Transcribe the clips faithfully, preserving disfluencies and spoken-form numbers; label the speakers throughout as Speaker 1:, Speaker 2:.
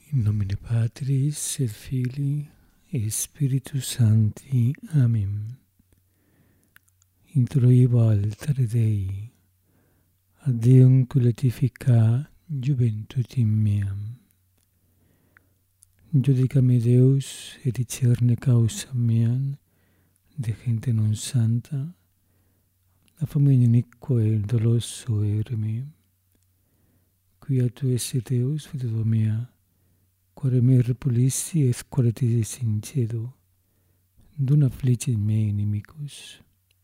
Speaker 1: In nomine Patris et Filii et Spiritus Sancti. Amen. Introibo altare Dei, ad Deum culetifica juventutem meam. Judicame Deus et discerne causam meam de gente non santa, a famiglia inique doloso erme. Quia tu esse Deus, fiducia mea, quare me repulissi et quare te sincedo, dun affligit me inimicus.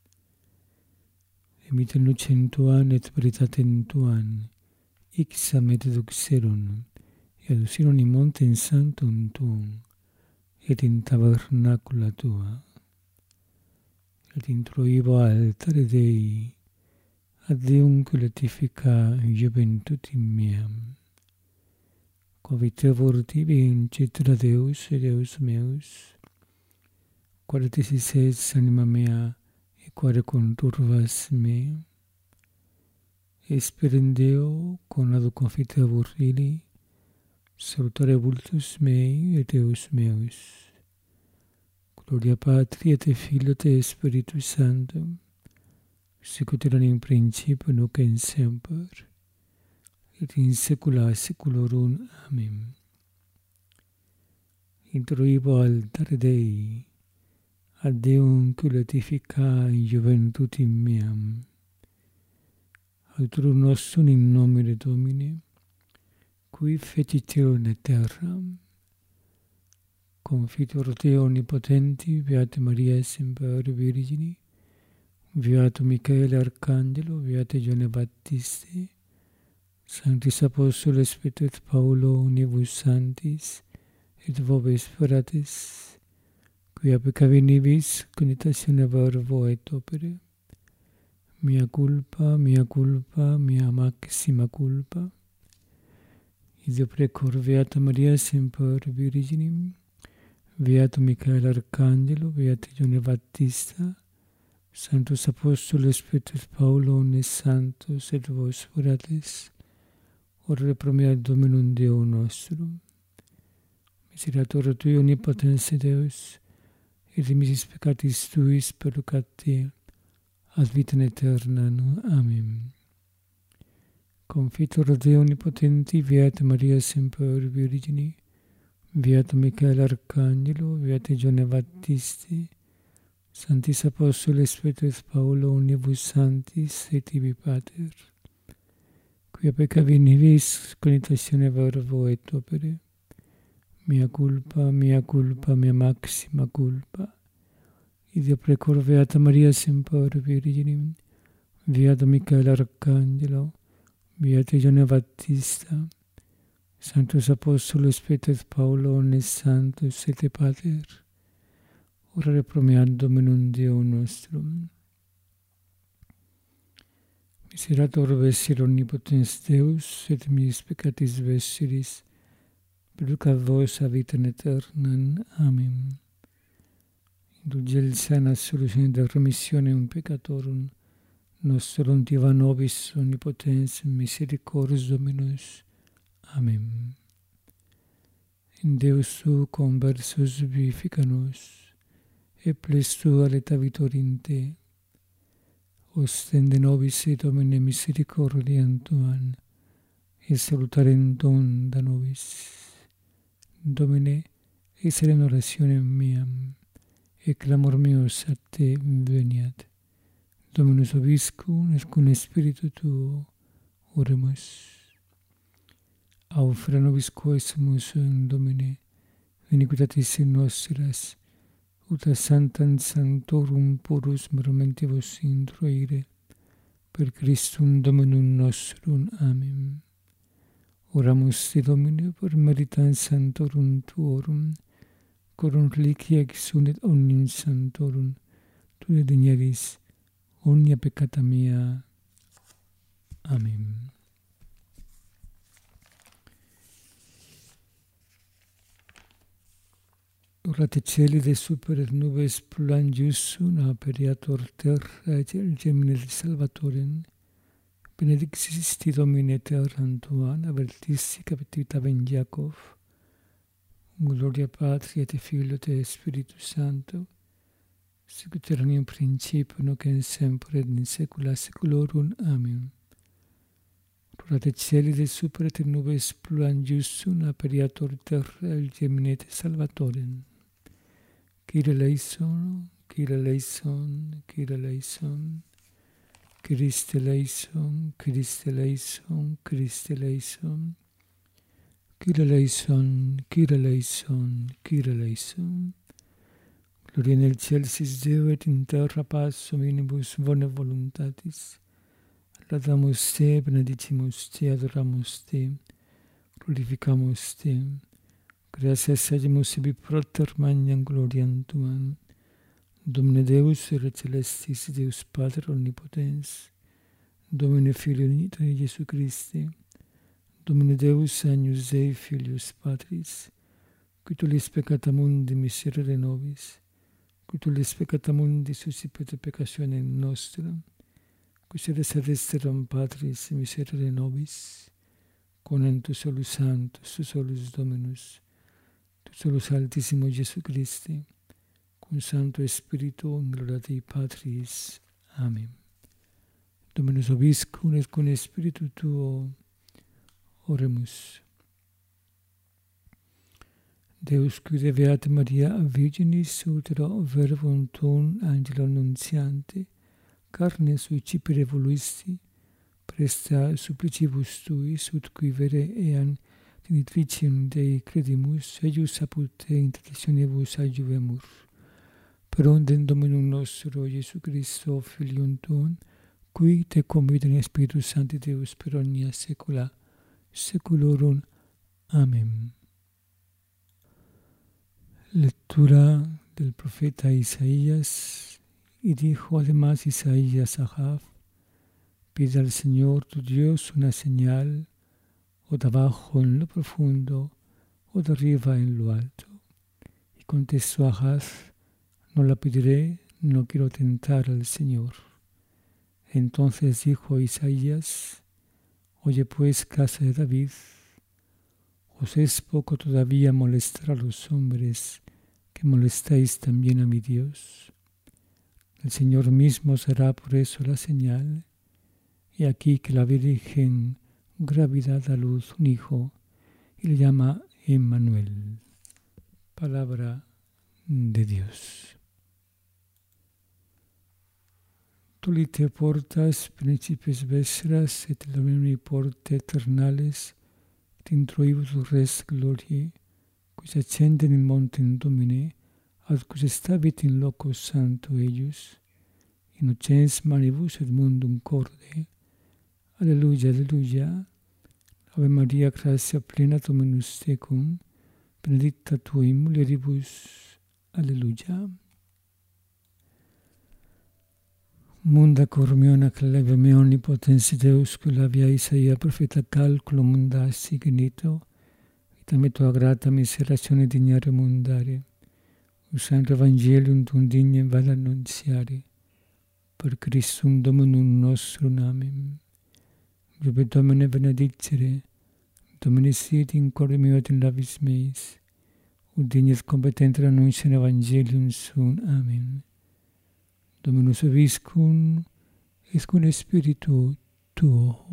Speaker 1: Emitem lucem tuam et veritatem tuam, ixam et eduxerum, et aducirum in montem sanctum tuum, et in tabernacula tua. Et introibo altare Dei, ad Deum culetifica juventutem meam. Quavitevor tibi incitra Deus et Deus meus, quare tesises anima mea, et quare conturvas me. Esperem Deo conado confitevor illi, salutare vultus mei et Deus meus. Gloria Patri et Filio et Spiritus Sanctum, sicut erat in principio nunc et semper, et in saecula saeculorum. Amen. Introibo altare Dei, ad Deum culetifica juventutem meam. Auturum nostrum in nomine Domini, qui fecit caelum et terram, confitor Deo omnipotenti, Beata Maria semper Virgine, Beatum Michaele Arcangelo, Beate Ioanne Baptiste, Sanctis Apostoles Petrus et Paulo, unibus sanctis, et vobis fratres, quia peccavi nibis, conitatione verbo et opere, mea culpa, mea culpa, mea maxima culpa. Ideo precor Beata Maria semper Virgine, Beatum Michael Arcangelo, Beate Ioanne Baptista, Sanctus Apostoles Petrus Paulo, omnes santos et vos fratres, ora pro mea Dominum Deum nostrum. Misericordia Tui omnipotens Deus, et remissis peccatis Tuis perducat Te, ad vitam aeternam. Amen. Confitor Deo omnipotenti, Beata Maria semper Virgine, Beatum Michael Arcangelo, Beate Ioanne Baptiste, Sanctis Apostoles Petrus Paulo, unibus sanctis, et tibi Pater, quia peccavi nibis, conitatione verbo et opere, mea culpa, mea culpa, mea maxima culpa. Ideo precor Beata Maria semper Virgine, Beatum Michael Arcangelo, Beate Ioanne Baptista, Sanctus Apostoles Petrus Paulo, omnes santos et Pater, ora pro mea Dominum Deum nostrum. Miserator vesser omnipotens Deus, et mis peccatis vesseris, perducat vos a vitam aeternam. Amen. Indulgentia et absolutione de remissionem peccatorum nostrum diva nobis omnipotens misericors Dominus. Amen. In Deus tu conversus vivifica nos, et ples tua leta vitorium Te. Ostende nobis et Domine misericordiam Tuam, et salutarem Tuum da nobis. Domine, exere in orationem meam, et clamor meus a Te veniat. Dominus vobiscum, et cum Spiritu Tuo, oremus. Aufera nobis quesumus in Domine, iniquitatis nostras, ut a sanctam sanctorum purus momentibus introire, per Christum Dominum nostrum. Amen. Oramus Te Domine per meritam sanctorum Tuorum, corum reliquia exunet omnium sanctorum, Tu digneris omnia peccata mea. Amen. Orate celi de super et nubes plulangiussum, aperiator terra et gemines salvatorem, benedictis Domine terram tuam, avertissi captivitatem Iacov, Gloria Patri et Filio et Spiritus Sancto, sicut erat in principio, nunc et semper et in saecula saeculorum. Amen. Rodat et caeli de super et nubes pluvium aperiatur terra el gemine Salvatorem. Kyrie eleison, Kyrie eleison, Kyrie eleison. Christe eleison, Christe eleison, Christe eleison. Kyrie eleison, Kyrie eleison, Kyrie eleison. Gloria in excelsis Deo et in terra paz hominibus bone voluntatis. Laudamus te, benedicimus te, adoramus te, glorificamus te. Gratias agimus ibi proter magnam gloriam tuam. Domine Deus ere celestis, Deus Pater omnipotens, Domine Filio unigenitus Iesu Christi, Domine Deus agnus Dei Filius Patris, qui tollis peccata mundi miserere nobis, qui tollis peccata mundi suscipete peccationem nostram, qui sedes ad esteram Patris miserere nobis, con tu solus Sanctus, tu solus Dominus, tu solus Altissimo Iesu Christi, cum Sancto Spiritu in gloria Dei Patris. Amen. Dominus vobiscum et cum Spiritu tuo. Oremus. Deus qui de Beata Maria Virginis utero verbum tuum angelo annuntiante, carne sui cipere voluisti, presta supplicibus tuis, ut qui vere eam genitricium Dei credimus, eius apud te intercessionibus adjuvemur. Per ondem Dominum nostro, Iesu Christo, Filium tuum, qui te convida in Spiritus Sancti Deus per omnia saecula saeculorum. Amén. Lectura del profeta Isaías. Y dijo además Isaías a Ahab: pide al Señor tu Dios una señal, o de abajo en lo profundo, o de arriba en lo alto. Y contestó Ahab: no la pediré, no quiero tentar al Señor. Entonces dijo Isaías: oye pues, casa de David, ¿os es poco todavía molestar a los hombres, que molestáis también a mi Dios? El Señor mismo será por eso la señal, y aquí que la Virgen gravidad da luz un hijo, y le llama Emmanuel. Palabra de Dios. Tolite portas, principes vestras, et lumini porte eternales, et introibus res gloriae, quis ascendent in montem Domine, ad quis stabit in loco santo eius, innocens manibus et mundum corde. Alleluia, alleluia. Ave Maria, gratia plena, Dominus tecum, benedicta tu in mulieribus. Alleluia. Munda cormiona clave me omnipotens Deus, que labia Isaia profeta calculo mundasi genito, vita tua grata miseratione dignare mundare, usando evangelium tum dignem vada annunziare, per Christum Dominum nostrum. Amen. Gloria Domine benedicere, Domine sit in corde meo et in labis meis, ut dignes competenter annunciam evangelium sum. Amen. Dominus vobiscum, et cum Spiritu tuo.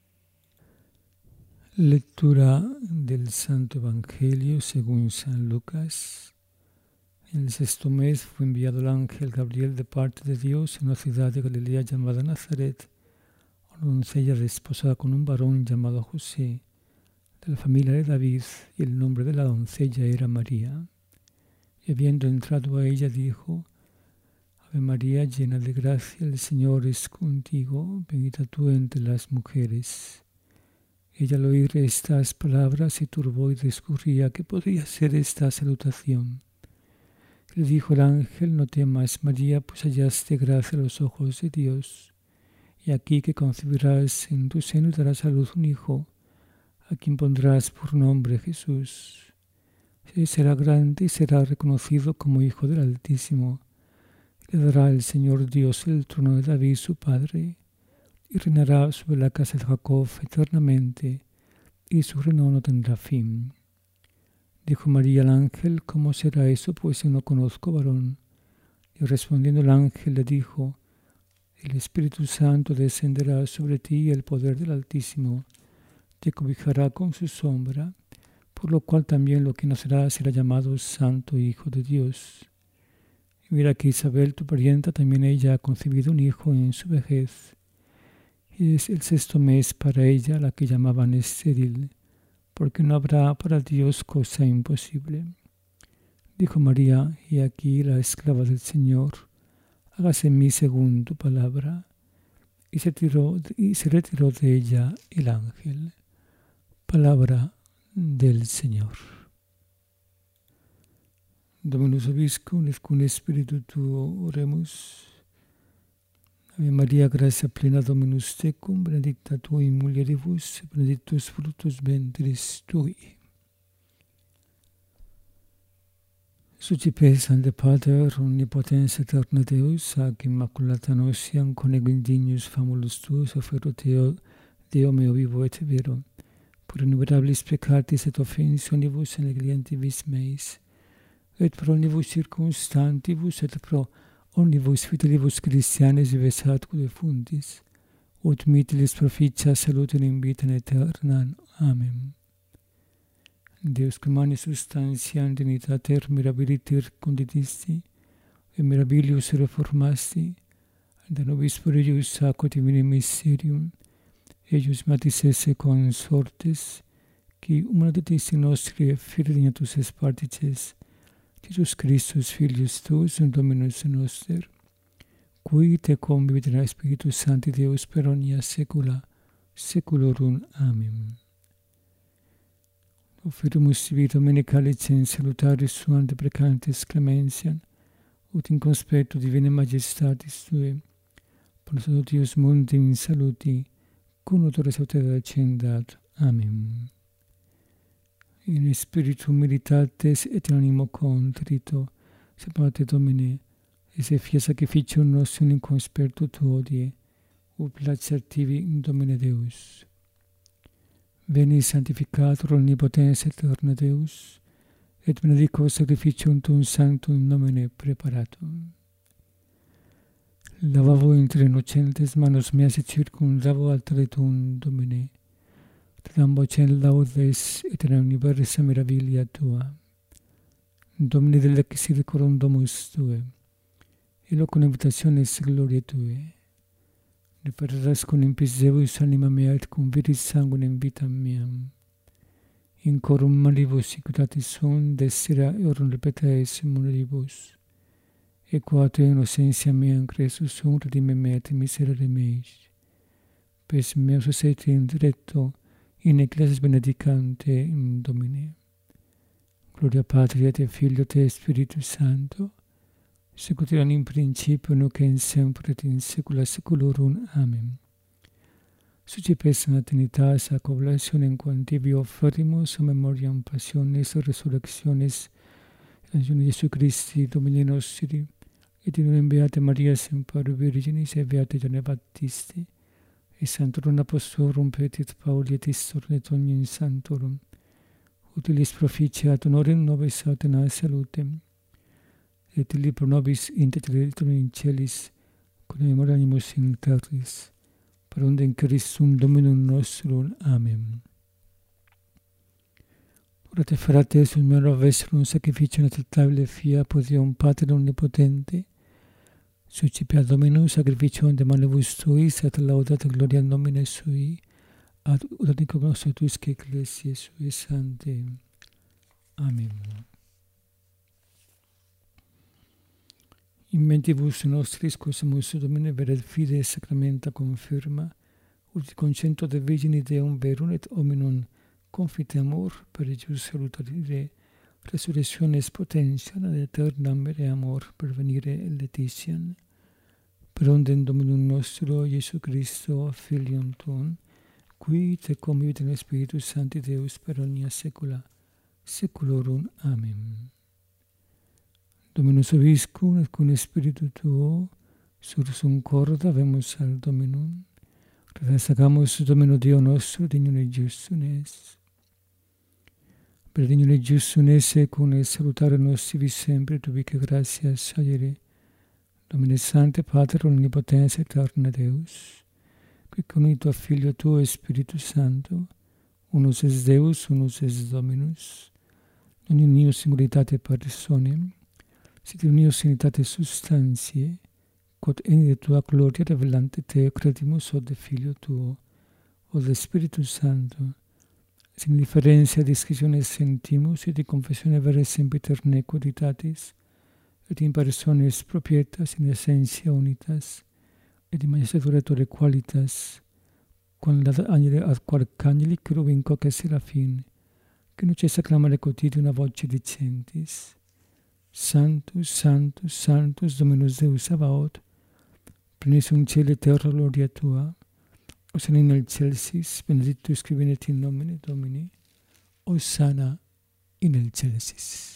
Speaker 1: Lectura del Santo Evangelio según San Lucas. En el sexto mes fue enviado el ángel Gabriel de parte de Dios a una ciudad de Galilea llamada Nazaret, una doncella desposada con un varón llamado José, de la familia de David, y el nombre de la doncella era María. Y habiendo entrado a ella, dijo: Ave María, llena de gracia, el Señor es contigo, bendita tú entre las mujeres. Ella al oír estas palabras se turbó y discurría qué podría ser esta salutación. Le dijo el ángel: no temas, María, pues hallaste gracia a los ojos de Dios. Y aquí que concebirás en tu seno y darás a luz un hijo, a quien pondrás por nombre Jesús. Él será grande y será reconocido como Hijo del Altísimo. Le dará el Señor Dios el trono de David su padre, y reinará sobre la casa de Jacob eternamente, y su reino no tendrá fin. Dijo María al ángel: ¿Cómo será eso, pues no conozco varón? Y respondiendo el ángel le dijo: El Espíritu Santo descenderá sobre ti y el poder del Altísimo te cobijará con su sombra, por lo cual también lo que nacerá será llamado Santo Hijo de Dios. Y mira que Isabel, tu parienta, también ella ha concebido un hijo en su vejez, y es el sexto mes para ella, la que llamaban estéril, porque no habrá para Dios cosa imposible. Dijo María: y aquí la esclava del Señor, hágase en mí según tu palabra. Y se, tiró, y se retiró de ella el ángel. Palabra del Señor. Dominus Vobiscum, et cum Spiritu tuo oremus. Ave Maria, gratia plena, Dominus tecum, benedicta tu in mulieribus, benedictus fructus ventris tui. Sucipes ante Pater omnipotens aeterna Deus, ac immaculata notiam conegum dignus famulus tuus, offeru Deo, Deo meo vivo et vero, por innumerabilis peccatis et offensionibus et neglientibus meis, et pro omnibus circumstantibus et pro omnibus fidelibus Christianis vexatque defuntis, ut mittilis proficia salutem in vitam aeternam. Amen. Deus cum mani substantiam dignitater mirabiliter conditisti, et mirabilius reformasti, et nobis per eius aqua divinem mysterium, eius matis esse consortes, qui humanitas nostri fidelitatus es partices, Jesus Christus, Filius tuus, et Dominus noster, qui te convivit in Spiritus Sancti Deus per omnia saecula saeculorum. Amen. Offerumus sibi Dominicae licens salutaris suam deprecantes clementiam, ut in conspectu divinae majestatis Tuae, per nos Deus mundi in saluti, cum utores autera accendat. Amen. In spiritu militates et in animo contrito, separate Domine, et se fia sacrificium nostrum in conspectu Tuo odie, ut placer tibi in Domine Deus. Veni sanctificator omnipotens aeterna Deus, et benedico sacrificium Tuum sanctum in nomine preparatum. Lavavo inter innocentes manos meas et circumdavo altare Tuum, Domine, tram vocem laudes et in universa mirabilia Tua. Domine delectissite corum domus Tuae, et locum invitationis gloriae Tuae. Repareras cum impis Deus anima mea et cum viris sanguinem vitam meam. In corum malibus siccutatis sunt, desira eorum repetaes muneribus. E quae innocentia meam cresus sunt, redime me et miserere meis. Pes meus et in diretto, in ecclesias benedicante in Domine. Gloria Patri et Filio et Spiritus Sancto, sicut erat in principio, nunc et in semper et in saecula saeculorum. Amen. Sucipes in Trinitas ac oblationem quam tibi offerimus, a memoriam passionis et resurrectionis de Jesu Christi, Domini nostri, et in beate Maria semper Virginis et beate Ioanne Baptisti, et sanctorum apostolorum Petrit Pauli et istorum et omnium sanctorum, utilis proficiat honorem nobis autena salutem, et illi pro nobis interceditunt in celis, connemor animus in terris, per undem Christum Dominum nostrum. Amen. Ora te frates un mero vesserum sacrificium acceptabile fia pro Deum Pater omnipotente, succipia Dominus sacrificium de manibus tuis, et laudata gloria nomine sui, ad utate nostre tuisque ecclesiae sui sante. Amen. In mentibus nostris quaesumus Domine veret fide sacramenta confirma, ut concento de Virgini Deum verum et hominum confitemur per ejus salutare resurrectiones potentiam ad aeternam vere amor pervenire letitiam. Per undem Dominum nostro Iesu Christo, Filium Tuum, qui te convivit in Spiritus Sancti Deus per omnia saecula saeculorum. Amen. Dominus Vobiscum et cum Spiritu Tuo, sursum corda vemus al Dominum, resacamus Domino Dio nostro, dignum et justum es. Benedignole giusto un esse con e salutare nostri vi sempre, tu vi che grazia scegliere. Domine Sante, Pater, onnipotenza, eterna Deus, qui con il tuo Figlio tuo e Spirito Santo, unus es Deus, unus es Dominus, non unius singularitate personae, sit unius unitate substantiae, quod eni de tua gloria revelante te credimus od Filio tuo, od Spiritus Santo, sin differentia discissione sentimus et in confessione vera sempiter nequoditatis, et in personis propietas in essentia unitas, et in majestatura qualitas, quam ad angeli ad quarcangeli cherubim quoque serafin, che non cessa clamare cotidi una voce dicentis, Sanctus, Sanctus, Sanctus, Dominus Deus Sabaoth, plenis in cielo terra gloria tua, Hosanna in excelsis, benedictus qui venit in nomine Domini, Hosanna in excelsis.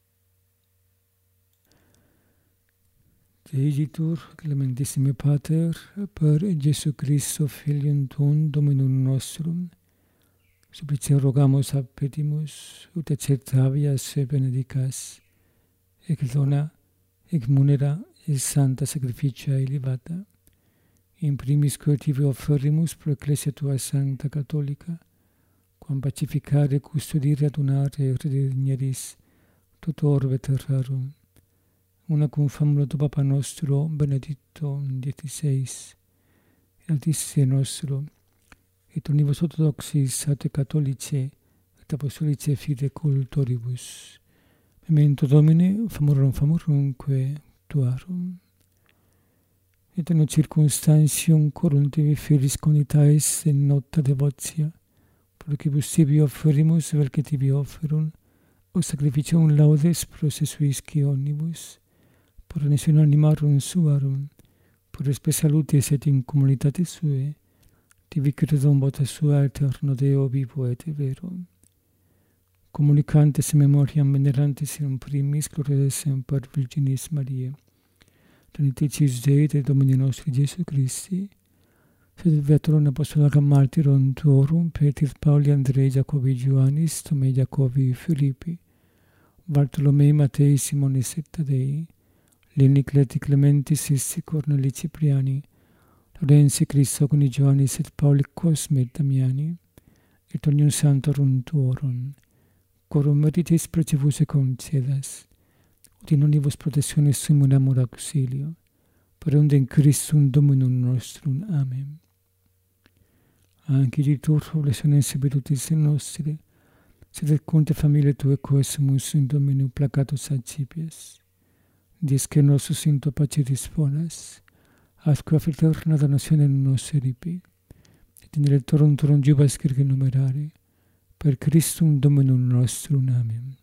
Speaker 1: Deigitur, clementissime Pater, per Jesu Christo, Filium tuum, Dominum nostrum, supplice rogamus ab petimus, ut acceptavias se benedicas, ec dona, ec munera, et santa sacrificia elevata, in primis coetivi offerimus pro Ecclesia tua Sancta Catholica, quam pacificare, custodire, adunare, et redigneris, tot orbe terrarum, una cum famulo tu Papa nostro, Benedicto diciasseis, et altissime nostro, et omnibus orthodoxis ate catholice, et apostolice fide cultoribus. Memento Domine, famorum famorumque tuarum. Et in circumstantium corum tibi filis conitaes in nocta devotia, procibus tibi offerimus, vel que tibi offerum, o sacrificium laudes processuisci omnibus, por remission animarum suarum, por spe salutis et in communitate sue, tibi credum vota sua eterno Deo vivo et vero. Communicantes memoriam venerantes in primis gloriosam per Virginis Mariae, Trinitis Dei de Domini nostri Jesu Christi, sed veterum apostolarum martyrum tuorum, Petir, Pauli, Andrei, Jacobi, Ioannis, Tomei, Jacobi, Filippi, Bartolomei, Matei, Simonis et Tadei, Lini, Cleti, Clementi, Sisti, Corneli, Cipriani, Lorenzi, Cristogoni, Ioannis et Pauli, Cosme et Damiani, et omnium santorum tuorum, quorum meritis precibus et concedas, ut in omnibus protectionis sumum amor auxilio, per unde in Christum Dominum nostrum. Amen. Anciditur oblationes seberutis nostri, sed et conte familiae tue coesumus in Domino placatus accipies, dies que nosus in tua pace disponas, asque fraterna donatione nos eripi, et in electorum turum jubas circe numerare, per Christum Dominum nostrum. Amen.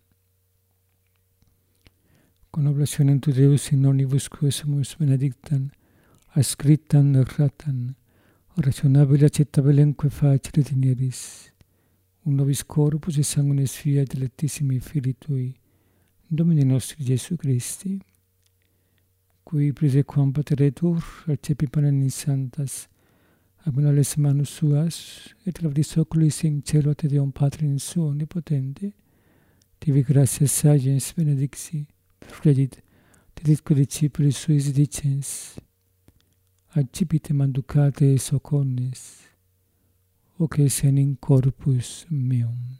Speaker 1: Con oblationem tu Deus in omnibus quesumus benedictam, ascriptam erratam, rationabile accettabilemque facere digneris, un nobis corpus et sanguinis fiat dilectissimi Filii Tui, Domini nostri Jesu Christi, qui prese quam pateretur, accepi panem in santas, abunales manus suas, et laudis oculis in cielo te Deum Patrim suo omnipotente, tibi gratias sagens benedixi, fregit, teditque discipulis suis dicens, accipite manducate socornes, hoc es in corpus meum.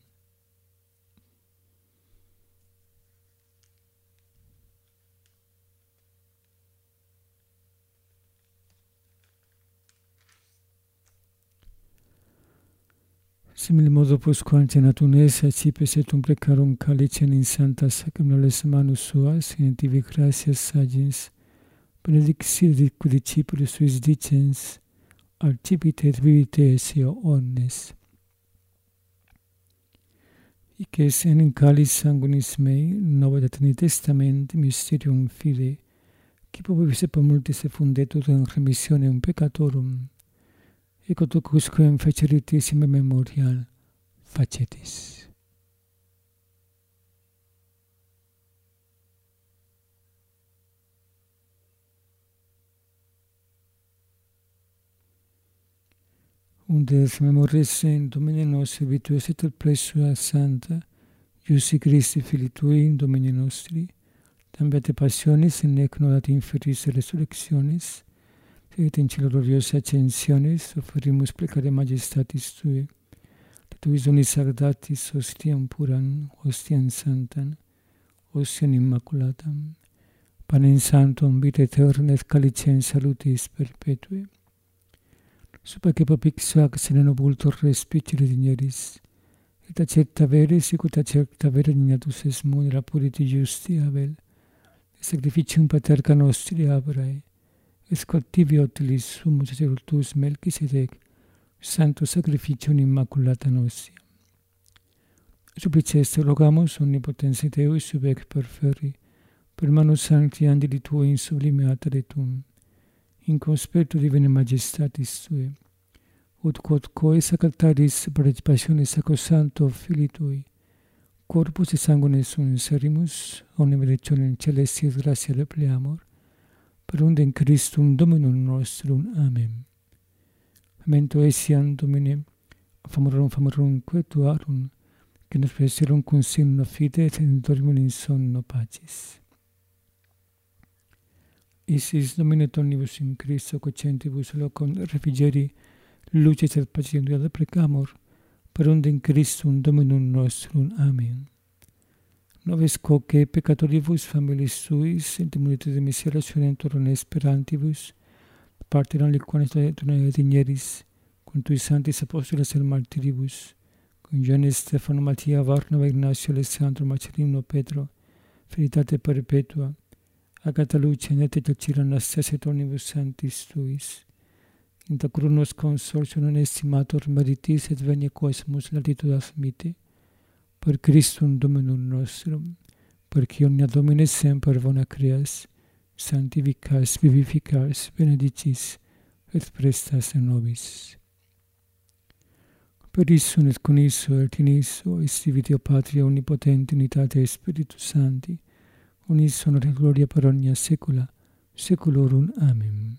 Speaker 1: Simile modo posquam tenatum es accipes et um precarum calicem in santas sacramentales manus suas, in tibi gratias sagens, benedixi dicque discipulis suis dicens, accipite et vivite esse omnes. Hic es in calis sanguinis mei, nova et Antiqui Testament, mysterium fide, qui popibus et multis effundetur in remissionem peccatorum, et quodusquam feceritis in memorial facetis. Unde es memoris in Domine nostri virtues et plesua santa, Iusi Christi, Fili Tui, Domini nostri, tam beate passionis, in nec nodat inferis resurrectionis, et in cielo gloriosa ascensionis, offerimus plecare majestatis Tui, tuis unis sagradatis hostiam puram, hostiam santam, hostiam immaculatam, panem sanctum vita aeterna et calicem salutis perpetui. Super popix hoc sine nobultor respicere digneris, et acerta vere sicut acerta vere dignatus es munera puriti justi Abel, et sacrificium paterca nostri Abrae, et scotivi utilis sumus sacerdotus Melchisedec, santo sacrificium immaculata nostra. Suppliceste rogamus omnipotens Deus sub ec perferri, per manus sancti angeli Tui in sublime atretum, in conspectu divine majestatis Tui, ut quod coe sacrataris participationis sacrosancto Filii Tui, corpus et sanguine sum serimus, omnem electionem celestis gratia repleamur, per undem Christum Dominum nostrum. Amen. Memento essiam Domine, famorum famorum quetuarum, que nos preserum cum signo fide et dormim in sonno pacis. Isis Domine omnibus in Christo cocentibus locum refrigeri, luces et pacis in Deo precamur, per undem Christum Dominum nostrum. Amen. Noves quoque peccatoribus familis suis, in multitude miserationentur esperantibus, parteram liquanes donae digneris, cum Tui sanctis apostolos et martiribus, cum Ioannes Stefano Mattia Varnava Ignacio Alessandro Marcellino Pedro, felitate perpetua, Agata Lucia nete Tacira Anastasia et omnibus sanctis Tuis, inta crunos consortium non estimator meritis et venia quosmus latitudas mite, per Christum Dominum nostrum, perque omnia Domine semper bona creas, sanctificas, vivificas, benedicis, et prestas in nobis. Per issum et con isso et in isso, est Deo Patria omnipotente, unitate Spiritus Sancti, unis honor et gloria per omnia saecula, saeculorum. Amen.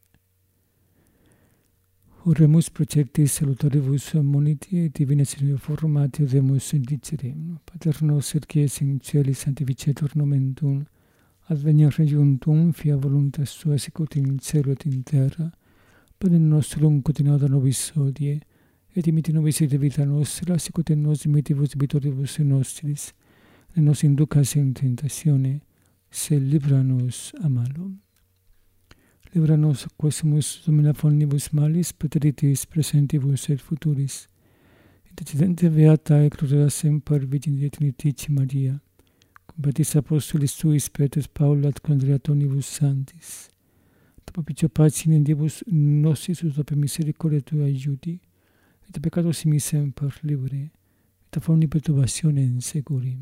Speaker 1: Oremus proceptis salutaribus moniti et divina Signo formatio demus indicerem. Pater noster qui es in celis, sanctificetur nomen Tuum, adveniat regnum Tuum, fiat voluntas Tua sicut in cielo et in terra. Panem nostrum quotidianum da nobis hodie, et dimitte nobis de vita nostra, sicut et nos dimittivus debitoribus nostris, et nos inducas in tentatione, sed libera nos a malo. Libera nos quesumus domina omnibus malis, preteritis presentibus et futuris, et accidente beata et gloriosa semper Virgine Trinitatio Maria, cum beatis apostolis Tuis Petrus Paula et conjuriat omnibus sanctis, et propicio pacis in Diebus nostris ut ope misericordia Tua aiudi, et peccados mi semper libere, et a omni perturbationem securi.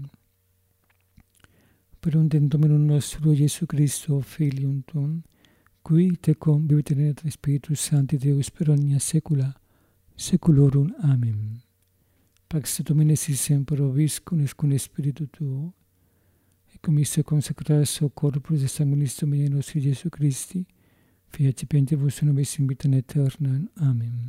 Speaker 1: Per undem Dominum nostrum Iesu Christo, Filium Tuum, qui tecum vivit et Spiritus Sancti Deus per omnia saecula, saeculorum. Amen. Pax Domini sit semper vobiscum et cum Spiritu Tuo, et cum isse consecratus corporis et sanguinis Domini nostri Iesu Christi, fiat cipientibus in nobis in vitam aeternam. Amen.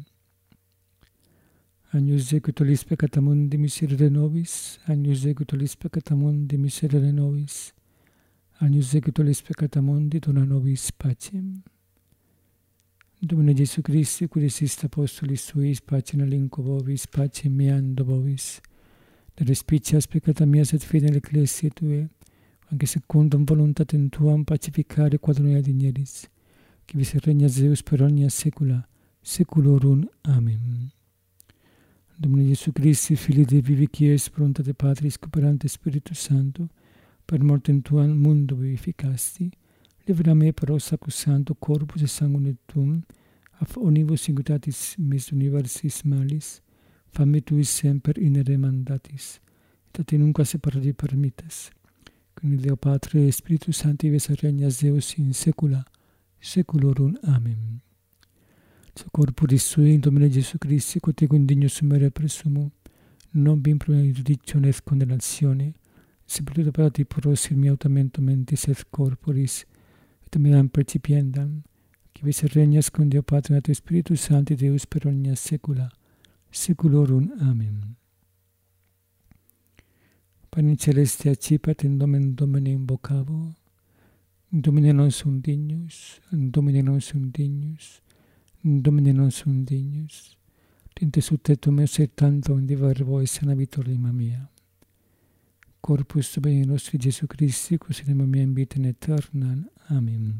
Speaker 1: Agnus Dei, qui tollis peccata mundi, miserere nobis. Agnus Dei, qui tollis peccata mundi, miserere nobis. Agnus Dei, qui tollis peccata mundi, dona nobis pacem. Domine Iesu Christi, qui desis apostolis Tuis, pacem alinquo vobis, pacem meam do vobis. De respicias peccata mias et fide in ecclesiae Tuae, anche secundum voluntatem Tuam pacificare quod noi digneris, qui vis regnas Deus per omnia saecula, saeculorum. Amen. Domine Iesu Christi, Filii Dei vivi, qui es voluntate Patris, cooperante Spiritus Sancto, per mortem Tuam mundo vivificasti, libera me per sacro santo corpus et sanguine Tuum, af omnibus iniquitatis mis universis malis, fammi Tuis semper inere mandatis, et a te nunquam separari permittas, cum Deo Patre et Spiritus Sancti ves regnas Deus in saecula, saeculorum. Amen. So corporis Sui, Domine Iesu Christi, quod ego indigno sumere presumo, non bim pro judicione et condemnatione, sepultura parati poros in miautamento mentis et corporis, et meam percipiendam, qui vis regnas con Deo Patre et Spiritus Sancti Deus per omnia saecula, saeculorum. Amen. Panem celeste accipatem Domen Domine invocavo, Domine non sum dignus, Domine non sum dignus, Domine non sum dignus, tinte subtetum meus et tantum de verbo et sana vitorima mea. Corpus Domini nostri Gesù Christi, cus in anima mea in vita aeternam. Amen.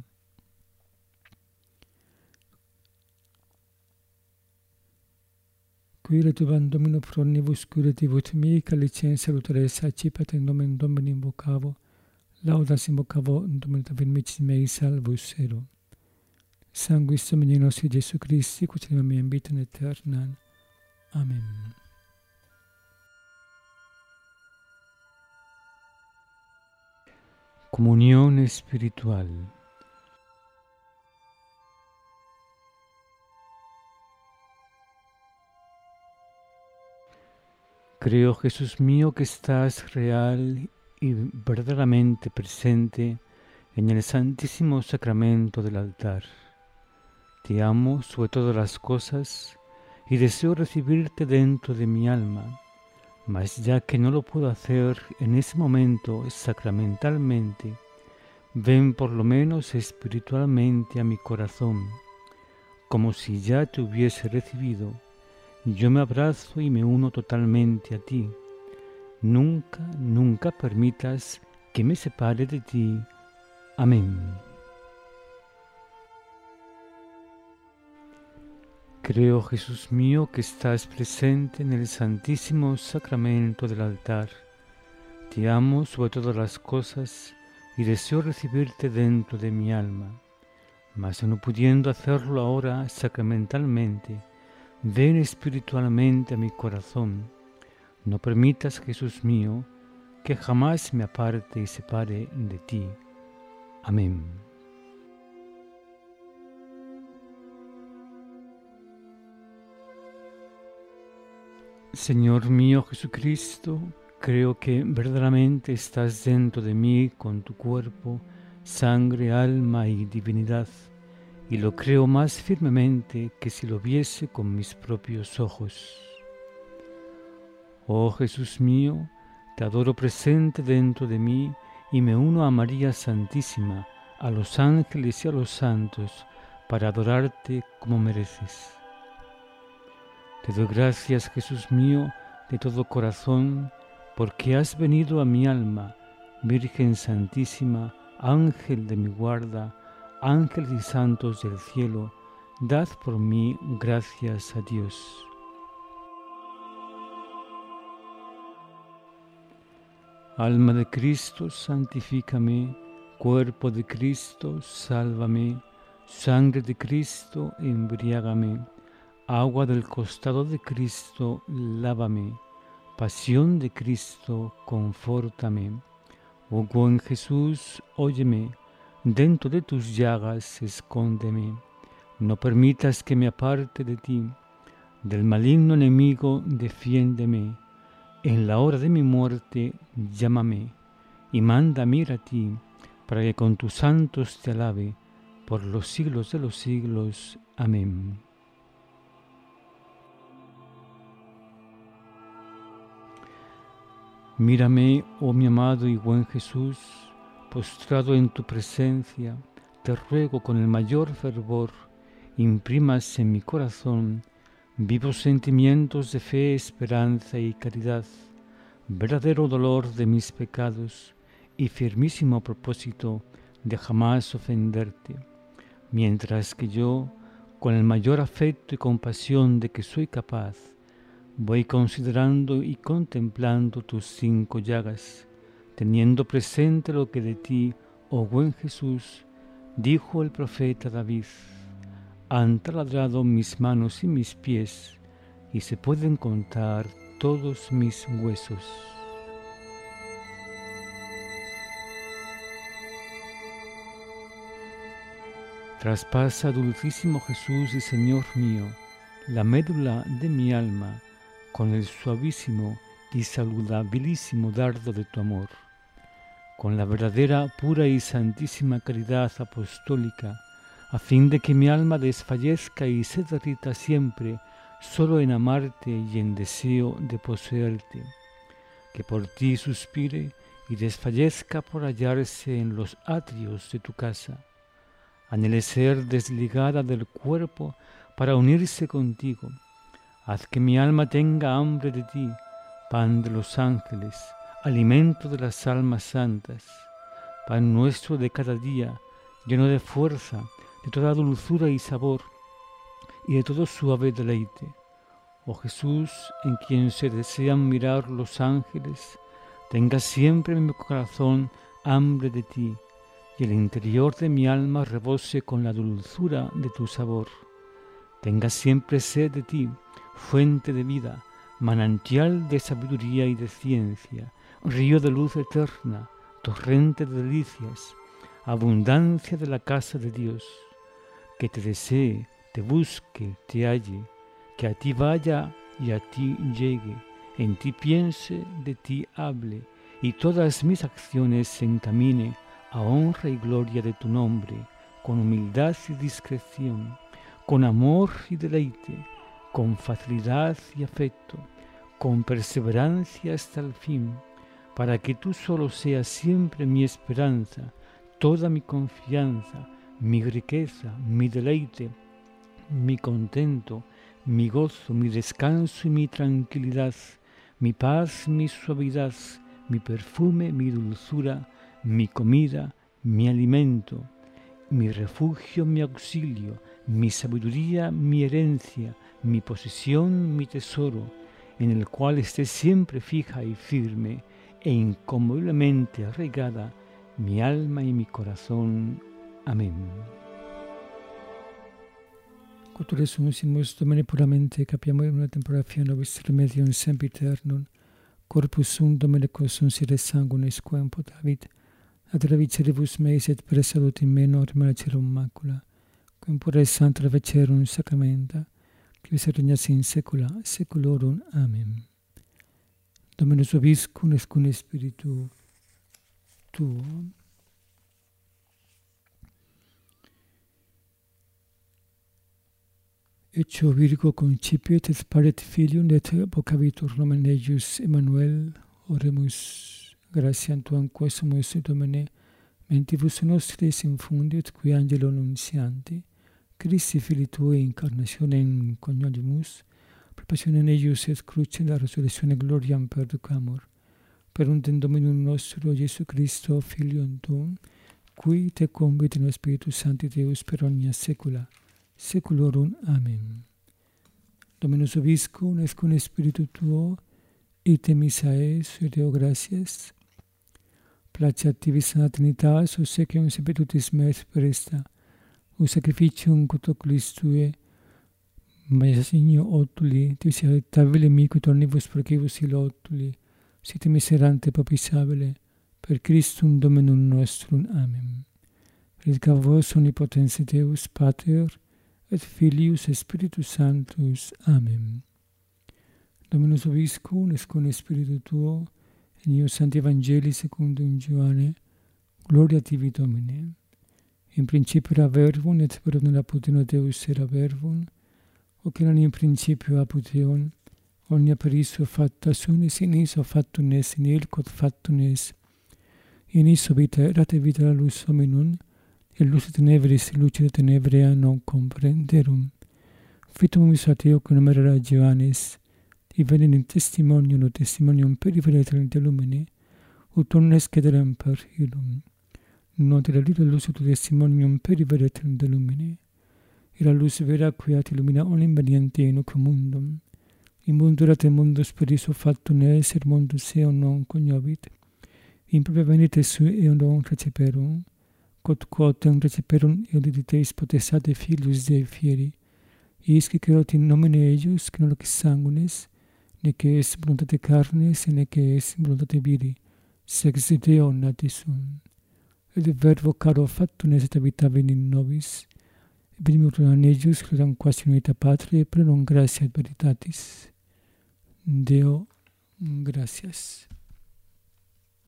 Speaker 1: Quire tuvam Domino pronibus curativut mihi, calicem salutares accipatem Nomen Domini invocavo, laudas invocavo Domini David micis mei salvus ero. Sanguis Domini nostri Gesù Christi, cus in anima mea in vita aeternam. Amen. Comunión espiritual. Creo, Jesús mío, que estás real y verdaderamente presente en el santísimo sacramento del altar. Te amo sobre todas las cosas y deseo recibirte dentro de mi alma, mas ya que no lo puedo hacer en ese momento sacramentalmente, ven por lo menos espiritualmente a mi corazón, como si ya te hubiese recibido. Yo me abrazo y me uno totalmente a ti. Nunca, nunca permitas que me separe de ti. Amén. Creo, Jesús mío, que estás presente en el santísimo sacramento del altar. Te amo sobre todas las cosas y deseo recibirte dentro de mi alma. Mas no pudiendo hacerlo ahora sacramentalmente, ven espiritualmente a mi corazón. No permitas, Jesús mío, que jamás me aparte y separe de ti. Amén. Señor mío Jesucristo, creo que verdaderamente estás dentro de mí con tu cuerpo, sangre, alma y divinidad, y lo creo más firmemente que si lo viese con mis propios ojos. Oh Jesús mío, te adoro presente dentro de mí y me uno a María Santísima, a los ángeles y a los santos, para adorarte como mereces. Te doy gracias, Jesús mío, de todo corazón, porque has venido a mi alma, Virgen Santísima, Ángel de mi guarda, ángeles y santos del cielo, dad por mí gracias a Dios. Alma de Cristo, santifícame, cuerpo de Cristo, sálvame, sangre de Cristo, embriágame, agua del costado de Cristo, lávame, pasión de Cristo, confórtame. Oh buen Jesús, óyeme, dentro de tus llagas escóndeme, no permitas que me aparte de ti, del maligno enemigo defiéndeme, en la hora de mi muerte llámame, y mándame ir a ti, para que con tus santos te alabe, por los siglos de los siglos. Amén. Mírame, oh mi amado y buen Jesús, postrado en tu presencia, te ruego con el mayor fervor, imprimas en mi corazón vivos sentimientos de fe, esperanza y caridad, verdadero dolor de mis pecados y firmísimo propósito de jamás ofenderte, mientras que yo, con el mayor afecto y compasión de que soy capaz, voy considerando y contemplando tus cinco llagas, teniendo presente lo que de ti, oh buen Jesús, dijo el profeta David: han taladrado mis manos y mis pies, y se pueden contar todos mis huesos. Traspasa, dulcísimo Jesús y Señor mío, la médula de mi alma, con el suavísimo y saludabilísimo dardo de tu amor, con la verdadera, pura y santísima caridad apostólica, a fin de que mi alma desfallezca y se derrita siempre solo en amarte y en deseo de poseerte. que por ti suspire y desfallezca por hallarse en los atrios de tu casa. Anhele ser desligada del cuerpo para unirse contigo. Haz que mi alma tenga hambre de ti, pan de los ángeles, alimento de las almas santas, pan nuestro de cada día, lleno de fuerza, de toda dulzura y sabor, y de todo suave deleite. Oh Jesús, en quien se desean mirar los ángeles, tenga siempre en mi corazón hambre de ti, y el interior de mi alma rebose con la dulzura de tu sabor. Tenga siempre sed de ti, fuente de vida, manantial de sabiduría y de ciencia, río de luz eterna, torrente de delicias, abundancia de la casa de Dios. Que te desee, te busque, te halle, que a ti vaya y a ti llegue, en ti piense, de ti hable, y todas mis acciones se encamine a honra y gloria de tu nombre, con humildad y discreción, con amor y deleite, con facilidad y afecto, con perseverancia hasta el fin, para que tú solo seas siempre mi esperanza, toda mi confianza, mi riqueza, mi deleite, mi contento, mi gozo, mi descanso y mi tranquilidad, mi paz, mi suavidad, mi perfume, mi dulzura, mi comida, mi alimento, mi refugio, mi auxilio, mi sabiduría, mi herencia, mi posesión, mi tesoro, en el cual esté siempre fija y firme e inconmoviblemente arraigada mi alma y mi corazón. Amén. Cultura sumus Domine puramente, capiamo in una tempora nobis remedium sempiternum, corpus sum Domine quosum sire sanguinis quem potavit, ad reviceribus meis et per salutim meno remercerum macula, quem pure santa vecerum sacramenta, quis regnas in saecula saeculorum. Amen. Dominus vobiscum et cum spiritu tuo. Ecce Virgo concipiet et paret filium et vocabitur nomen eius Emmanuel. Oremus gratiam tuam quae sumus Domine, mentibus nostris infundiet qui angelo nuntianti, Christi Filii Tuoi incarnationem coniugimus, per passionem eius et crucem et resurrectione gloriam perducamur, per untem Dominum nostro Iesu Christo Filium Tuum, qui te convit in Spiritus Sancti Deus per omnia saecula saeculorum. Amen. Dominus vobiscum et cum spiritu tuo, ite missae sui Deo gratias, placeat tibi sana Trinitas, o secum sepetutis mes per esta, o sacrificium quod oculis Tue, maius signo otuli, tibi sia acceptabile mihi tornibus procibus illa otuli, site miserante propisabile, per Christum Dominum nostrum. Amen. Benedicat vos omnipotens Deus, Pater, et Filius et Spiritus Sanctus. Amen. Dominus vobiscum et cum spiritu tuo, in eo Sancti Evangelii secundum Ioanne, gloria tibi Domine. In principio era verbum, et verbum apud in Deus era verbum, hoc erat in principio apud Deum, omnia per issue facta sunt, et in issue factum est, in il quod factum est. In issue vita erat, et vita la lux hominum, et lux tenebris lucida tenebrea non comprenderum. Fitum mis ateo cum numera Ioannes, ivenin in testimonium o testimonium per iveretem de lumine, ut omnes cederam per illum. Not era lira lux ut testimonium per iveretem de lumine, era lux vera quiat illumina omnium veniente in hoc mundum. In mundo erat mundus per issue factum est, et mundus eum non cognovit. In propria venite sui eum non receperum, quod quotem receperum euditeis potestate Filius Dei fieri, iis qui creot in nomine eius, qui non locis sanguinis, nec est voluntate carnis, nec est voluntate viri, sex Deo natis sum. Et verbo caro factum est, et habitavit in nobis, et venimus in eius, credam quasi in unita Patria, et plenum gratia et veritatis. Deo gratias.